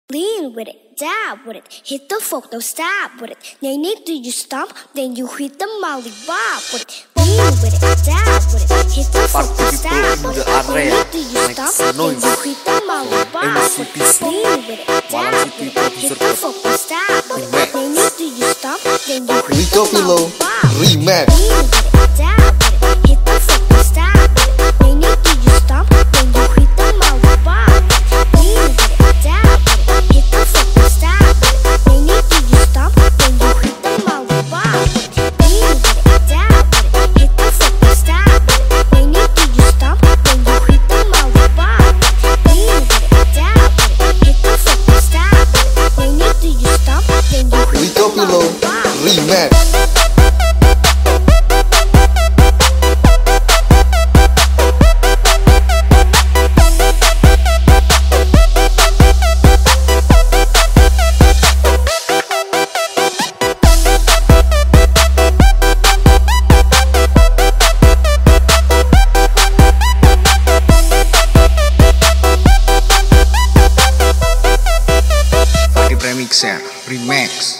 Lean with it, dab with it, hit the folk, don't stop with it. They need to you stomp, then you hit the molly bob with it. Lean with it, dab with it, hit the folk, don't stop with it. They need to you stomp, then you hit the molly bob with it. Lean with it, dab with it, hit the folk, don't stop with it. They need to you stomp, then you hit the molly bob with it. Lean with it, dab with it, hit the folk, don't stop with it. They need to you stomp, then you hit the molly bob with it. Lean with it, dab with it. Hit the folk, don't stop with it. They need to you stomp, then you hit the molly bob with it. Lean with it, dab with it. Hit the folk, don't stop with it. They need to you stomp, then you hit the molly bob with it. Lean with it, dab with it. Hit the folk, don't stop with it. They need to you stomp, then you hit the molly bob with it. Remix. Remixer, remix.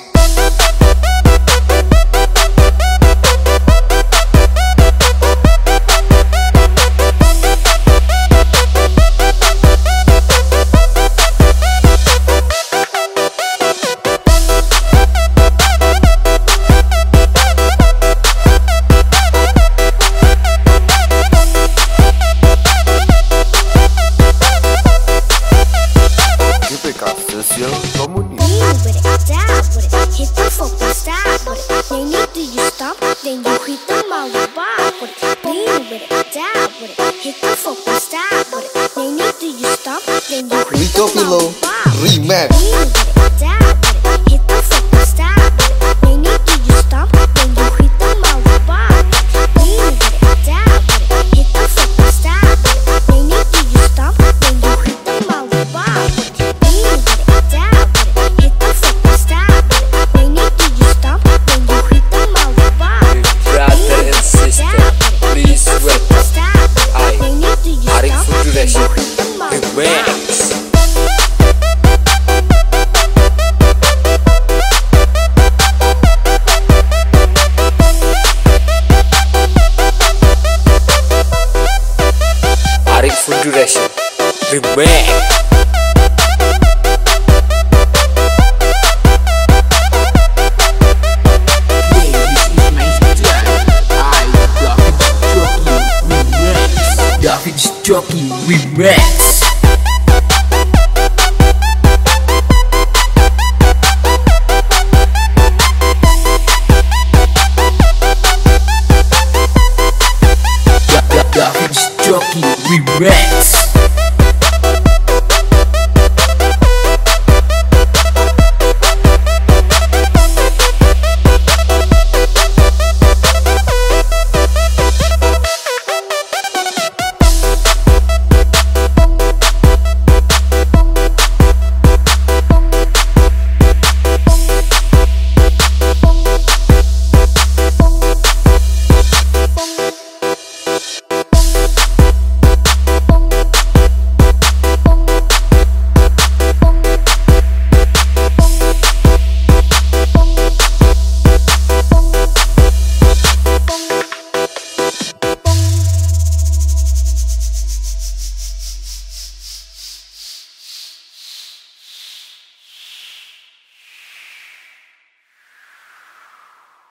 Lean with it, dab with it, hit the folk, don't stop with it. They need to you stomp, then you hit the molly bob with it. Lean with it, dab with it, hit the folk, don't stop with it. They need to you stomp, then you hit the molly bob with it. Remix. Lean with it, dab with it, hit the folk, don't stop with it. They need to you stomp, then you hit the molly bob with it. Lean with it, dab with it, hit the folk, don't stop with it. They need to you stomp, then you hit the molly bob with it. Lean with it, dab with it, hit the folk, don't stop with it. They need to you stomp, then you hit the molly bob with it. Brother and sister, please welcome Arik Futuration Remix. Arik Futuration Remix.